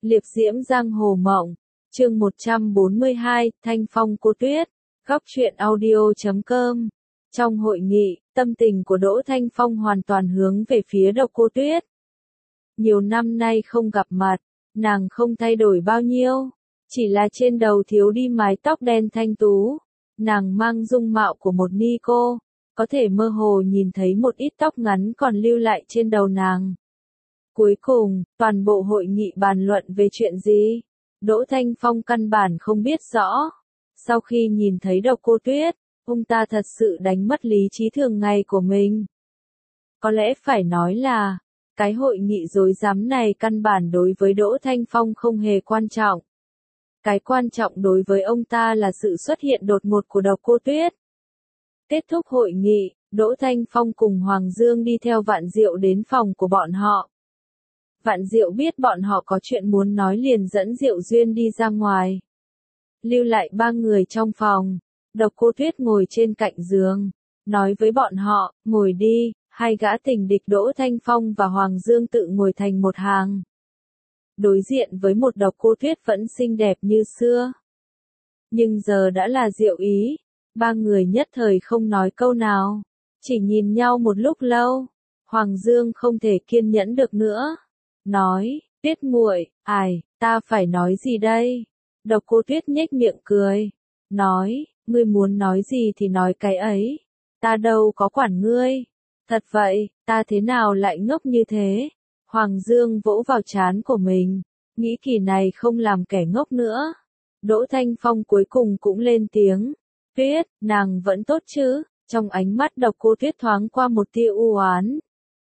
Liệp diễm giang hồ mộng. Chương 142, Thanh Phong Cô Tuyết. Góc truyện audio.com. Trong hội nghị, tâm tình của Đỗ Thanh Phong hoàn toàn hướng về phía Độc Cô Tuyết. Nhiều năm nay không gặp mặt, nàng không thay đổi bao nhiêu, chỉ là trên đầu thiếu đi mái tóc đen thanh tú. Nàng mang dung mạo của một ni cô, có thể mơ hồ nhìn thấy một ít tóc ngắn còn lưu lại trên đầu nàng. Cuối cùng, toàn bộ hội nghị bàn luận về chuyện gì? Đỗ Thanh Phong căn bản không biết rõ. Sau khi nhìn thấy Độc Cô Tuyết, ông ta thật sự đánh mất lý trí thường ngày của mình. Có lẽ phải nói là, cái hội nghị rối rắm này căn bản đối với Đỗ Thanh Phong không hề quan trọng. Cái quan trọng đối với ông ta là sự xuất hiện đột ngột của Độc Cô Tuyết. Kết thúc hội nghị, Đỗ Thanh Phong cùng Hoàng Dương đi theo Vạn Diệu đến phòng của bọn họ. Vạn Diệu biết bọn họ có chuyện muốn nói liền dẫn Diệu Duyên đi ra ngoài. Lưu lại ba người trong phòng, Độc Cô Tuyết ngồi trên cạnh giường, nói với bọn họ, ngồi đi. Hai gã tình địch Đỗ Thanh Phong và Hoàng Dương tự ngồi thành một hàng. Đối diện với một Độc Cô Tuyết vẫn xinh đẹp như xưa. Nhưng giờ đã là Diệu ý, ba người nhất thời không nói câu nào, chỉ nhìn nhau một lúc lâu. Hoàng Dương không thể kiên nhẫn được nữa, nói, Tuyết muội, ta phải nói gì đây? Độc Cô Tuyết nhếch miệng cười, nói, ngươi muốn nói gì thì nói cái ấy, ta đâu có quản ngươi. Thật vậy, ta thế nào lại ngốc như thế? Hoàng Dương vỗ vào trán của mình, nghĩ kỳ này không làm kẻ ngốc nữa. Đỗ Thanh Phong cuối cùng cũng lên tiếng, Tuyết, nàng vẫn tốt chứ? Trong ánh mắt Độc Cô Tuyết thoáng qua một tia u oán.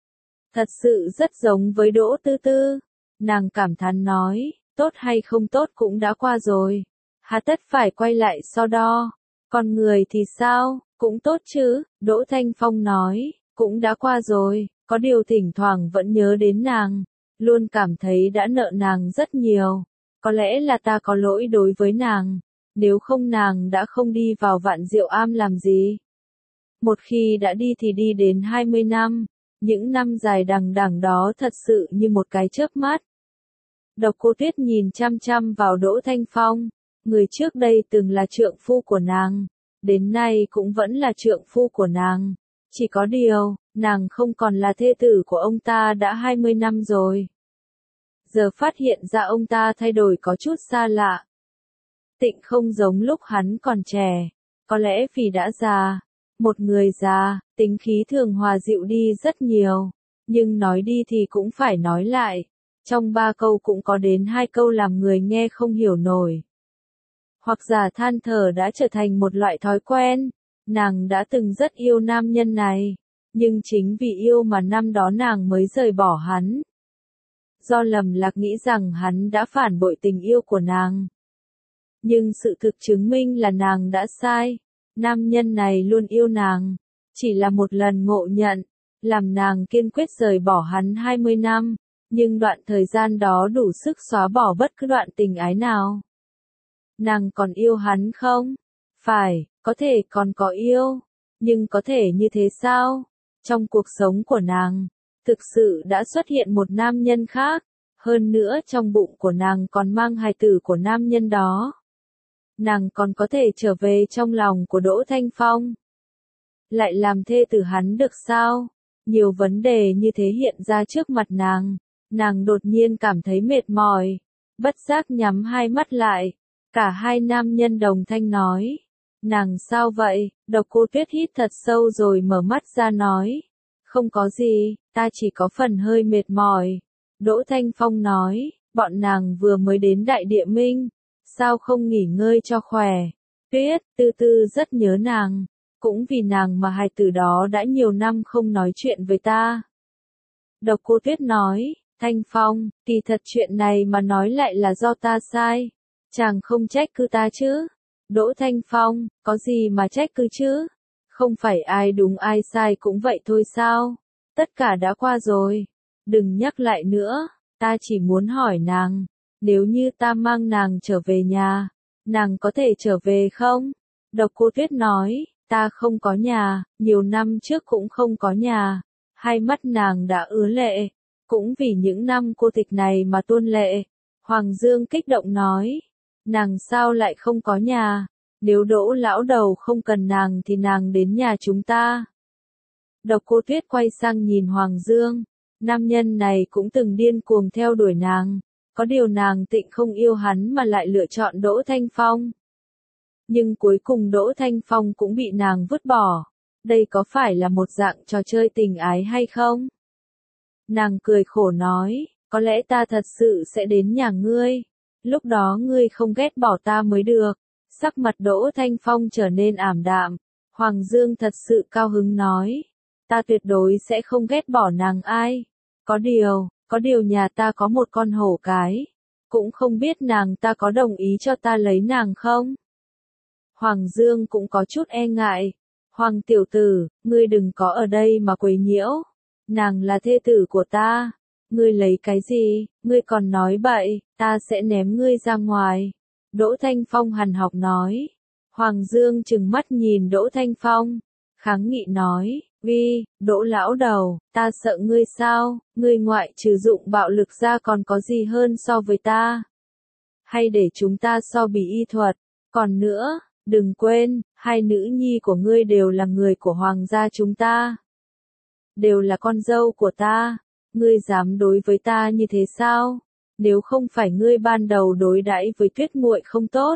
Thật sự rất giống với Đỗ Tư Tư. Nàng cảm thán nói, tốt hay không tốt cũng đã qua rồi. Hà tất phải quay lại so đo. Còn người thì sao, cũng tốt chứ? Đỗ Thanh Phong nói, cũng đã qua rồi, có điều thỉnh thoảng vẫn nhớ đến nàng. Luôn cảm thấy đã nợ nàng rất nhiều. Có lẽ là ta có lỗi đối với nàng. Nếu không nàng đã không đi vào Vạn Diệu Am làm gì. Một khi đã đi thì đi đến 20 năm. Những năm dài đằng đẵng đó thật sự như một cái chớp mắt. Độc Cô Tuyết nhìn chăm chăm vào Đỗ Thanh Phong. Người trước đây từng là trượng phu của nàng. Đến nay cũng vẫn là trượng phu của nàng. Chỉ có điều, nàng không còn là thê tử của ông ta đã 20 năm rồi. Giờ phát hiện ra ông ta thay đổi có chút xa lạ. Tịnh không giống lúc hắn còn trẻ. Có lẽ vì đã già. Một người già, tính khí thường hòa dịu đi rất nhiều. Nhưng nói đi thì cũng phải nói lại. Trong 3 câu cũng có đến 2 câu làm người nghe không hiểu nổi. Hoặc giả than thở đã trở thành một loại thói quen. Nàng đã từng rất yêu nam nhân này. Nhưng chính vì yêu mà năm đó nàng mới rời bỏ hắn. Do lầm lạc nghĩ rằng hắn đã phản bội tình yêu của nàng. Nhưng sự thực chứng minh là nàng đã sai. Nam nhân này luôn yêu nàng. Chỉ là một lần ngộ nhận. Làm nàng kiên quyết rời bỏ hắn 20 năm. Nhưng đoạn thời gian đó đủ sức xóa bỏ bất cứ đoạn tình ái nào. Nàng còn yêu hắn không? Phải, có thể còn có yêu. Nhưng có thể như thế sao? Trong cuộc sống của nàng, thực sự đã xuất hiện một nam nhân khác. Hơn nữa trong bụng của nàng còn mang hài tử của nam nhân đó. Nàng còn có thể trở về trong lòng của Đỗ Thanh Phong. Lại làm thê tử hắn được sao? Nhiều vấn đề như thế hiện ra trước mặt nàng. Nàng đột nhiên cảm thấy mệt mỏi. Bất giác nhắm hai mắt lại. Cả hai nam nhân đồng thanh nói. Nàng sao vậy? Độc Cô Tuyết hít thật sâu rồi mở mắt ra nói. Không có gì, ta chỉ có phần hơi mệt mỏi. Đỗ Thanh Phong nói, bọn nàng vừa mới đến Đại Địa Minh. Sao không nghỉ ngơi cho khỏe? Tuyết, Tư Tư rất nhớ nàng. Cũng vì nàng mà hài tử đó đã nhiều năm không nói chuyện với ta. Độc Cô Tuyết nói, Thanh Phong, kỳ thật chuyện này mà nói lại là do ta sai. Chàng không trách cứ ta chứ? Đỗ Thanh Phong, có gì mà trách cứ chứ? Không phải ai đúng ai sai cũng vậy thôi sao? Tất cả đã qua rồi. Đừng nhắc lại nữa, ta chỉ muốn hỏi nàng. Nếu như ta mang nàng trở về nhà, nàng có thể trở về không? Độc Cô Tuyết nói, ta không có nhà, nhiều năm trước cũng không có nhà. Hai mắt nàng đã ứa lệ, cũng vì những năm cô tịch này mà tuôn lệ. Hoàng Dương kích động nói. Nàng sao lại không có nhà? Nếu Đỗ lão đầu không cần nàng thì nàng đến nhà chúng ta. Độc Cô Tuyết quay sang nhìn Hoàng Dương. Nam nhân này cũng từng điên cuồng theo đuổi nàng. Có điều nàng tịnh không yêu hắn mà lại lựa chọn Đỗ Thanh Phong. Nhưng cuối cùng Đỗ Thanh Phong cũng bị nàng vứt bỏ. Đây có phải là một dạng trò chơi tình ái hay không? Nàng cười khổ nói, có lẽ ta thật sự sẽ đến nhà ngươi. Lúc đó ngươi không ghét bỏ ta mới được. Sắc mặt Đỗ Thanh Phong trở nên ảm đạm. Hoàng Dương thật sự cao hứng nói, ta tuyệt đối sẽ không ghét bỏ nàng ai. Có điều nhà ta có một con hổ cái. Cũng không biết nàng ta có đồng ý cho ta lấy nàng không? Hoàng Dương cũng có chút e ngại. Hoàng tiểu tử, ngươi đừng có ở đây mà quấy nhiễu. Nàng là thê tử của ta. Ngươi lấy cái gì, ngươi còn nói bậy, ta sẽ ném ngươi ra ngoài. Đỗ Thanh Phong hằn học nói. Hoàng Dương trừng mắt nhìn Đỗ Thanh Phong. Kháng nghị nói, Đỗ lão đầu, ta sợ ngươi sao, ngươi ngoại trừ dụng bạo lực ra còn có gì hơn so với ta. Hay để chúng ta so bì y thuật, còn nữa, đừng quên, hai nữ nhi của ngươi đều là người của hoàng gia chúng ta. Đều là con dâu của ta, ngươi dám đối với ta như thế sao? Nếu không phải ngươi ban đầu đối đãi với Tuyết muội không tốt,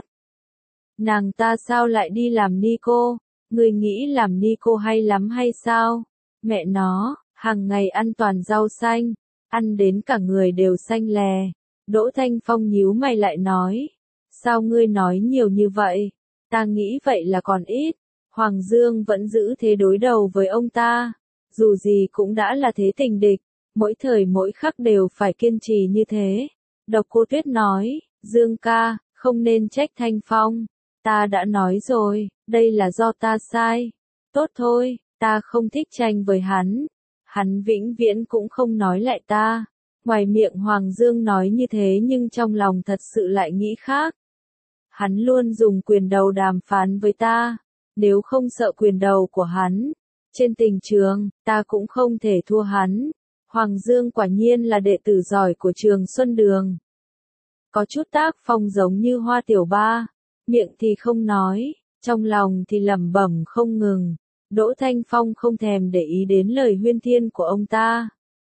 nàng ta sao lại đi làm ni cô? Ngươi nghĩ làm ni cô hay lắm hay sao? Mẹ nó, hàng ngày ăn toàn rau xanh, ăn đến cả người đều xanh lè. Đỗ Thanh Phong nhíu mày lại nói, sao ngươi nói nhiều như vậy? Ta nghĩ vậy là còn ít. Hoàng Dương vẫn giữ thế đối đầu với ông ta. Dù gì cũng đã là thế tình địch, mỗi thời mỗi khắc đều phải kiên trì như thế. Độc Cô Tuyết nói, Dương ca, không nên trách Thanh Phong. Ta đã nói rồi, đây là do ta sai. Tốt thôi, ta không thích tranh với hắn. Hắn vĩnh viễn cũng không nói lại ta. Ngoài miệng Hoàng Dương nói như thế nhưng trong lòng thật sự lại nghĩ khác. Hắn luôn dùng quyền đầu đàm phán với ta. Nếu không sợ quyền đầu của hắn, trên tình trường, ta cũng không thể thua hắn. Hoàng Dương quả nhiên là đệ tử giỏi của Trường Xuân Đường. Có chút tác phong giống như Hoa Tiểu Ba, miệng thì không nói, trong lòng thì lẩm bẩm không ngừng. Đỗ Thanh Phong không thèm để ý đến lời huyên thuyên của ông ta.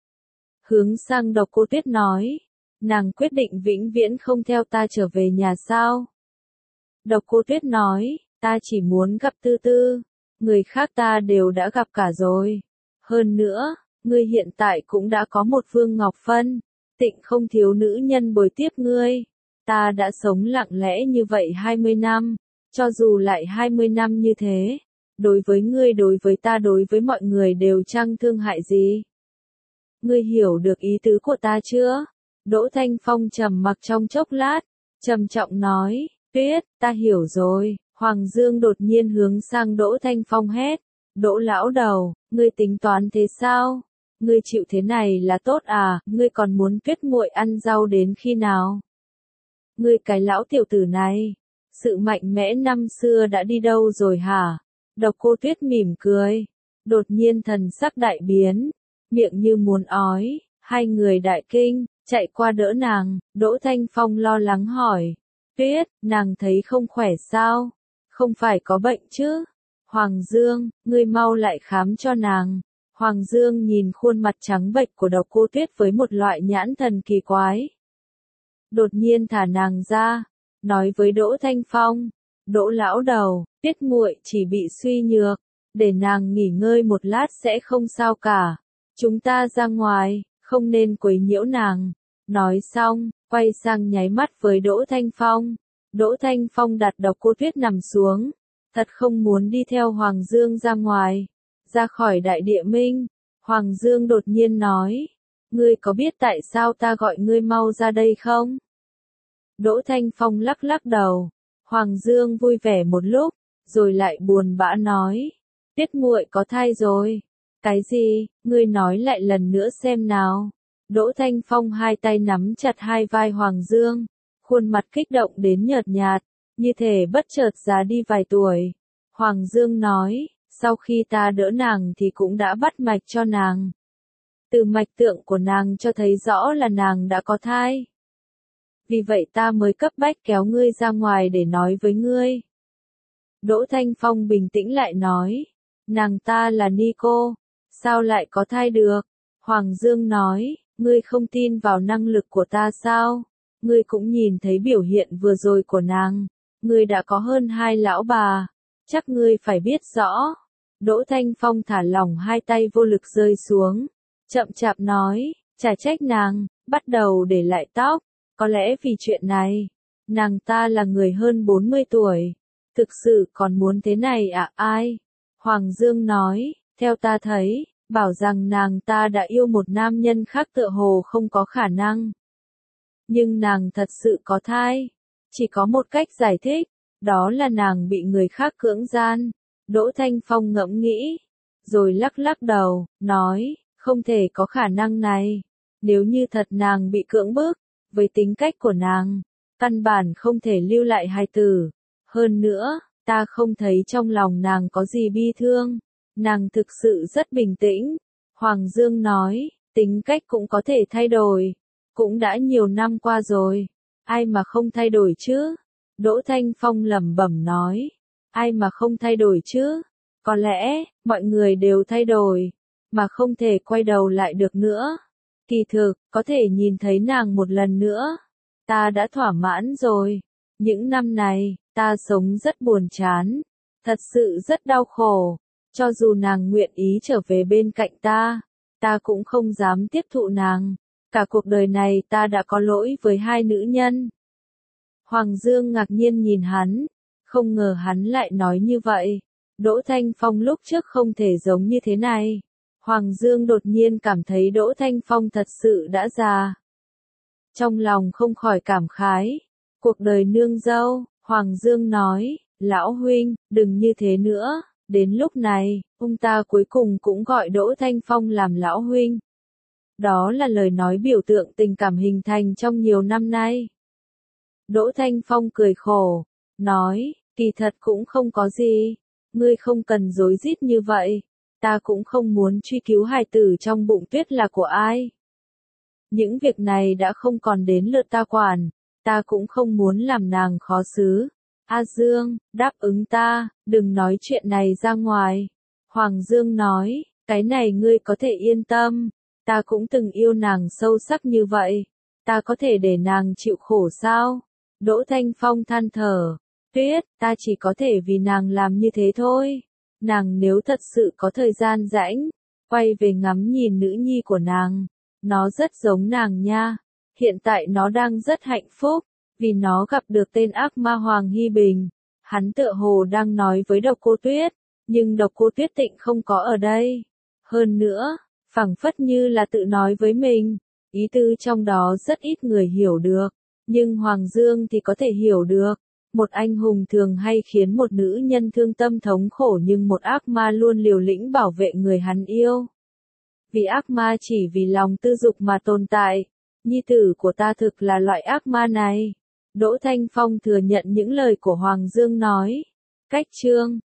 Hướng sang Độc Cô Tuyết nói, nàng quyết định vĩnh viễn không theo ta trở về nhà sao? Độc Cô Tuyết nói, ta chỉ muốn gặp Tư Tư, người khác ta đều đã gặp cả rồi. Hơn nữa, ngươi hiện tại cũng đã có một Vương Ngọc Phân, tịnh không thiếu nữ nhân bồi tiếp ngươi. Ta đã sống lặng lẽ như vậy 20 năm, cho dù lại 20 năm như thế, đối với ngươi đối với ta đối với mọi người đều chẳng thương hại gì. Ngươi hiểu được ý tứ của ta chưa? Đỗ Thanh Phong trầm mặc trong chốc lát, trầm trọng nói, Tuyết, ta hiểu rồi. Hoàng Dương đột nhiên hướng sang Đỗ Thanh Phong hét, Đỗ lão đầu, ngươi tính toán thế sao? Ngươi chịu thế này là tốt à, ngươi còn muốn Tuyết muội ăn rau đến khi nào? Ngươi cái lão tiểu tử này, sự mạnh mẽ năm xưa đã đi đâu rồi hả? Độc Cô Tuyết mỉm cười, đột nhiên thần sắc đại biến, miệng như muốn ói, hai người đại kinh, chạy qua đỡ nàng. Đỗ Thanh Phong lo lắng hỏi, Tuyết, nàng thấy không khỏe sao? Không phải có bệnh chứ? Hoàng Dương, ngươi mau lại khám cho nàng. Hoàng Dương nhìn khuôn mặt trắng bệch của Độc Cô Tuyết với một loại nhãn thần kỳ quái. Đột nhiên thả nàng ra, nói với Đỗ Thanh Phong, Đỗ lão đầu, Tuyết muội chỉ bị suy nhược, để nàng nghỉ ngơi một lát sẽ không sao cả. Chúng ta ra ngoài, không nên quấy nhiễu nàng. Nói xong, quay sang nháy mắt với Đỗ Thanh Phong. Đỗ Thanh Phong đặt Độc Cô Tuyết nằm xuống, thật không muốn đi theo Hoàng Dương ra ngoài, ra khỏi Đại Địa Minh. Hoàng Dương đột nhiên nói, ngươi có biết tại sao ta gọi ngươi mau ra đây không? Đỗ Thanh Phong lắc lắc đầu. Hoàng Dương vui vẻ một lúc, rồi lại buồn bã nói, Tuyết muội có thai rồi. Cái gì? Ngươi nói lại lần nữa xem nào. Đỗ Thanh Phong hai tay nắm chặt hai vai Hoàng Dương, khuôn mặt kích động đến nhợt nhạt, như thể bất chợt già đi vài tuổi. Hoàng Dương nói, sau khi ta đỡ nàng thì cũng đã bắt mạch cho nàng. Từ mạch tượng của nàng cho thấy rõ là nàng đã có thai. vì vậy ta mới cấp bách kéo ngươi ra ngoài để nói với ngươi. Đỗ Thanh Phong bình tĩnh lại nói, nàng ta là Nico, sao lại có thai được? Hoàng Dương nói, ngươi không tin vào năng lực của ta sao? Ngươi cũng nhìn thấy biểu hiện vừa rồi của nàng, ngươi đã có hơn 2 lão bà, chắc ngươi phải biết rõ. Đỗ Thanh Phong thả lỏng hai tay vô lực rơi xuống, chậm chạp nói, chả trách nàng, bắt đầu để lại tóc, có lẽ vì chuyện này, nàng ta là người hơn 40 tuổi, thực sự còn muốn thế này à? Ai? Hoàng Dương nói, theo ta thấy, bảo rằng nàng ta đã yêu một nam nhân khác tựa hồ không có khả năng. Nhưng nàng thật sự có thai, chỉ có một cách giải thích, đó là nàng bị người khác cưỡng gian. Đỗ Thanh Phong ngẫm nghĩ, rồi lắc lắc đầu, nói, không thể có khả năng này. Nếu như thật nàng bị cưỡng bức, với tính cách của nàng, căn bản không thể lưu lại hài tử. Hơn nữa, ta không thấy trong lòng nàng có gì bi thương, nàng thực sự rất bình tĩnh. Hoàng Dương nói, tính cách cũng có thể thay đổi, cũng đã nhiều năm qua rồi, ai mà không thay đổi chứ? Đỗ Thanh Phong lẩm bẩm nói, ai mà không thay đổi chứ? Có lẽ, mọi người đều thay đổi, mà không thể quay đầu lại được nữa. Kỳ thực, có thể nhìn thấy nàng một lần nữa, ta đã thỏa mãn rồi. Những năm này, ta sống rất buồn chán, thật sự rất đau khổ. Cho dù nàng nguyện ý trở về bên cạnh ta cũng không dám tiếp thụ nàng. Cả cuộc đời này ta đã có lỗi với 2 nữ nhân. Hoàng Dương ngạc nhiên nhìn hắn, không ngờ hắn lại nói như vậy. Đỗ Thanh Phong lúc trước không thể giống như thế này. Hoàng Dương đột nhiên cảm thấy Đỗ Thanh Phong thật sự đã già. Trong lòng không khỏi cảm khái. Cuộc đời nương dâu, Hoàng Dương nói, lão huynh, đừng như thế nữa. Đến lúc này, ông ta cuối cùng cũng gọi Đỗ Thanh Phong làm lão huynh. Đó là lời nói biểu tượng tình cảm hình thành trong nhiều năm nay. Đỗ Thanh Phong cười khổ, nói, kỳ thật cũng không có gì, ngươi không cần rối rít như vậy, ta cũng không muốn truy cứu hài tử trong bụng Tuyết là của ai. Những việc này đã không còn đến lượt ta quản, ta cũng không muốn làm nàng khó xử. A Dương, đáp ứng ta, đừng nói chuyện này ra ngoài. Hoàng Dương nói, cái này ngươi có thể yên tâm, ta cũng từng yêu nàng sâu sắc như vậy, ta có thể để nàng chịu khổ sao? Đỗ Thanh Phong than thở, Tuyết, ta chỉ có thể vì nàng làm như thế thôi. Nàng nếu thật sự có thời gian rảnh, quay về ngắm nhìn nữ nhi của nàng, nó rất giống nàng nha. Hiện tại nó đang rất hạnh phúc, vì nó gặp được tên ác ma Hoàng Hy Bình. Hắn tựa hồ đang nói với Độc Cô Tuyết, nhưng Độc Cô Tuyết Tịnh không có ở đây. Hơn nữa, phảng phất như là tự nói với mình, ý tư trong đó rất ít người hiểu được, nhưng Hoàng Dương thì có thể hiểu được. Một anh hùng thường hay khiến một nữ nhân thương tâm thống khổ, nhưng một ác ma luôn liều lĩnh bảo vệ người hắn yêu. Vì ác ma chỉ vì lòng tư dục mà tồn tại, nhi tử của ta thực là loại ác ma này. Đỗ Thanh Phong thừa nhận những lời của Hoàng Dương nói. Cách chương